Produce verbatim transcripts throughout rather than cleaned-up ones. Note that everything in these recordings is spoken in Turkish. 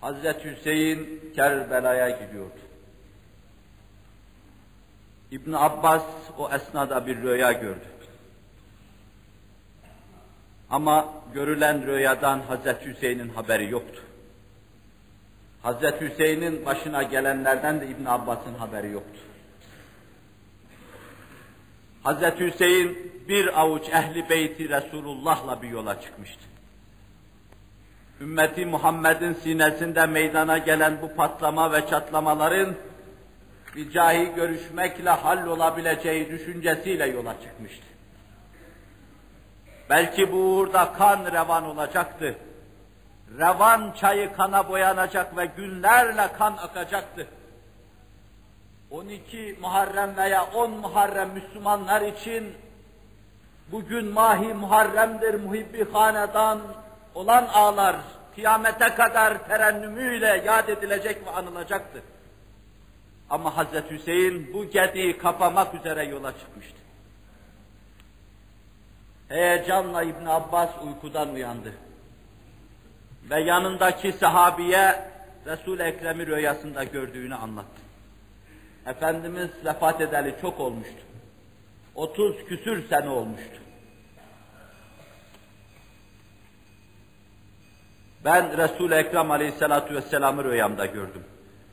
Hazreti Hüseyin Kerbela'ya gidiyordu. İbn Abbas o esnada bir rüya gördü. Ama görülen rüyadan Hazreti Hüseyin'in haberi yoktu. Hazreti Hüseyin'in başına gelenlerden de İbn Abbas'ın haberi yoktu. Hazreti Hüseyin bir avuç ehli beyti Resulullah'la bir yola çıkmıştı. Ümmeti Muhammed'in sinesinde meydana gelen bu patlama ve çatlamaların ricahi görüşmekle hallolabileceği düşüncesiyle yola çıkmıştı. Belki bu uğurda kan revan olacaktı. Revan çayı kana boyanacak ve günlerle kan akacaktı. on iki Muharrem veya on Muharrem Müslümanlar için bugün Mahi Muharrem'dir, muhibbi hanedan olan ağlar kıyamete kadar terennümüyle yad edilecek ve anılacaktır. Ama Hazreti Hüseyin bu gediği kapamak üzere yola çıkmıştı. Heyecanla İbn Abbas uykudan uyandı. Ve yanındaki sahabiye Resul-i Ekrem'i rüyasında gördüğünü anlattı. Efendimiz vefat edeli çok olmuştu. Otuz küsür sene olmuştu. Ben Resul-i Ekrem Aleyhisselatü Vesselam'ı rüyamda gördüm.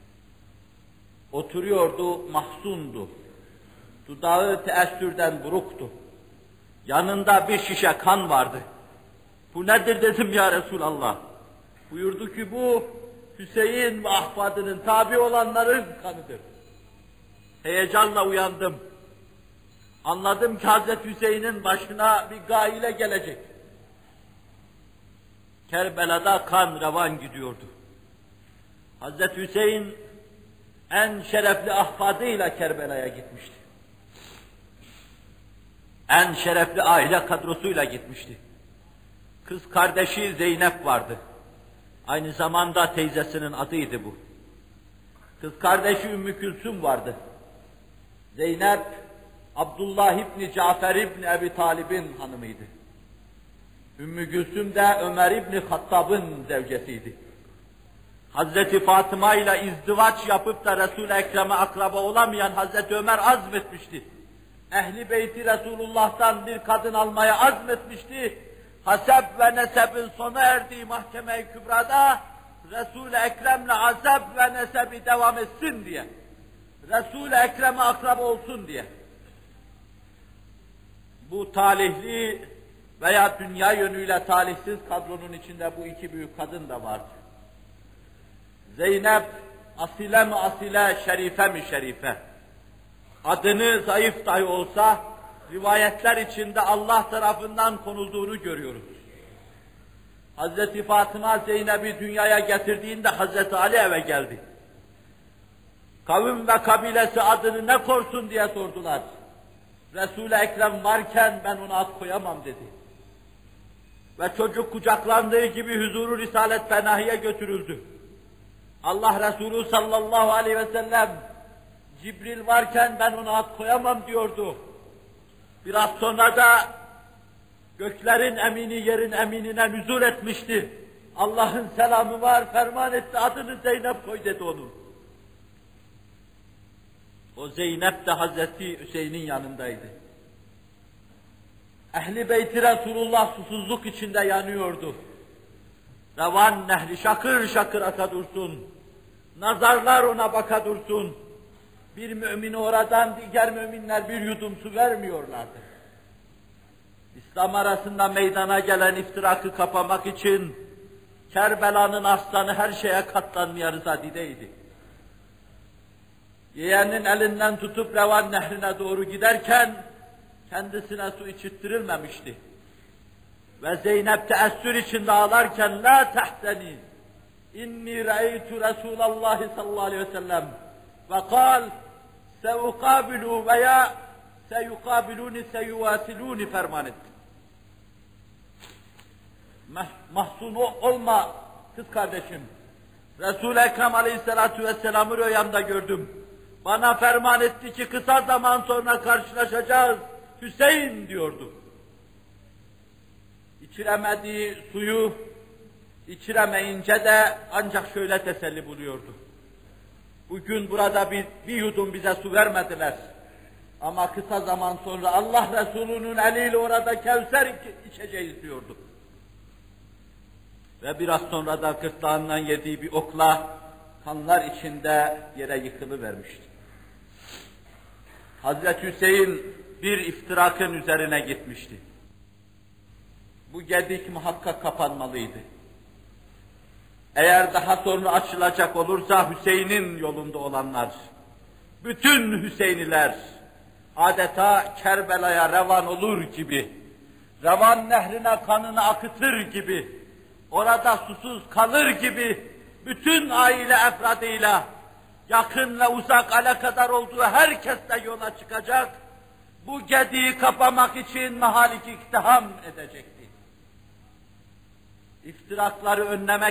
Oturuyordu, mahzundu. Dudağı teessürden buruktu. Yanında bir şişe kan vardı. Bu nedir dedim ya Resulallah. Buyurdu ki bu Hüseyin ve ahfadının tabi olanların kanıdır. Heyecanla uyandım. Anladım ki Hazreti Hüseyin'in başına bir gaile gelecek. Kerbela'da kan revan gidiyordu. Hazreti Hüseyin en şerefli ahfadıyla Kerbela'ya gitmişti. En şerefli aile kadrosuyla gitmişti. Kız kardeşi Zeynep vardı. Aynı zamanda teyzesinin adıydı bu. Kız kardeşi Ümmü Külsüm vardı. Zeynep, Abdullah İbni Cafer İbni Ebi Talib'in hanımıydı. Ümmü Gülsüm de Ömer İbni Hattab'ın zevcesiydi. Hazreti Fatıma ile izdivaç yapıp da Resul-i Ekrem'e akraba olamayan Hazreti Ömer azmetmişti. Ehli beyti Resulullah'tan bir kadın almaya azmetmişti. Hasep ve nesebin sona erdiği mahkeme-i kübrada Resul-i Ekrem'le hasep ve nesebi devam etsin diye. Resul-i Ekrem'e akraba olsun diye. Bu talihli veya dünya yönüyle talihsiz kadronun içinde bu iki büyük kadın da vardı. Zeynep, asile mi asile, şerife mi şerife. Adını zayıf dahi olsa, rivayetler içinde Allah tarafından konulduğunu görüyoruz. Hazreti Fatıma Zeynep'i dünyaya getirdiğinde Hazreti Ali eve geldi. Kavim ve kabilesi adını ne korsun diye sordular. Resul-i Ekrem varken ben ona ad koyamam dedi. Ve çocuk kucaklandığı gibi huzuru Risalet Fenahi'ye götürüldü. Allah Resulü sallallahu aleyhi ve sellem Cibril varken ben ona ad koyamam diyordu. Biraz sonra da göklerin emini yerin eminine nüzul etmişti. Allah'ın selamı var, ferman etti, adını Zeynep koy dedi onun. O Zeynep de Hazreti Hüseyin'in yanındaydı. Ehli beyti Resulullah susuzluk içinde yanıyordu. Revan nehri şakır şakır aka dursun. Nazarlar ona baka dursun. Bir mümini oradan diğer müminler bir yudum su vermiyorlardı. İslam arasında meydana gelen iftirakı kapamak için Kerbela'nın aslanı her şeye katlanmaya rızadideydi. Yeğenin elinden tutup Revan nehrine doğru giderken kendisine su içittirilmemişti. Ve Zeynep teessür içinde ağlarken la tehzeni inni ra'eytu Resulallah sallallahu aleyhi ve sellem ve kal seukabilu veya seyukabiluni seyuvasiluni ferman etti. Mahzun olma kız kardeşim. Resul-i Ekrem aleyhissalatu vesselam'ı rüyamda gördüm. Bana ferman etti ki kısa zaman sonra karşılaşacağız. Hüseyin diyordu. İçiremediği suyu İçiremeyince de ancak şöyle teselli buluyordu. Bugün burada bir, bir yudum bize su vermediler. Ama kısa zaman sonra Allah Resulü'nün eliyle orada Kevser içeceğiz diyordu. Ve biraz sonra da gırtlağından yediği bir okla kanlar içinde yere yıkılıvermişti. Hazreti Hüseyin bir iftirakın üzerine gitmişti. Bu gedik muhakkak kapanmalıydı. Eğer daha sonra açılacak olursa Hüseyin'in yolunda olanlar, bütün Hüseyniler adeta Kerbela'ya revan olur gibi, revan nehrine kanını akıtır gibi, orada susuz kalır gibi, bütün aile efradıyla, yakın ve uzak alakadar olduğu herkesle yola çıkacak, bu gediği kapamak için mahalik iktiham edecekti. İftirakları önlemek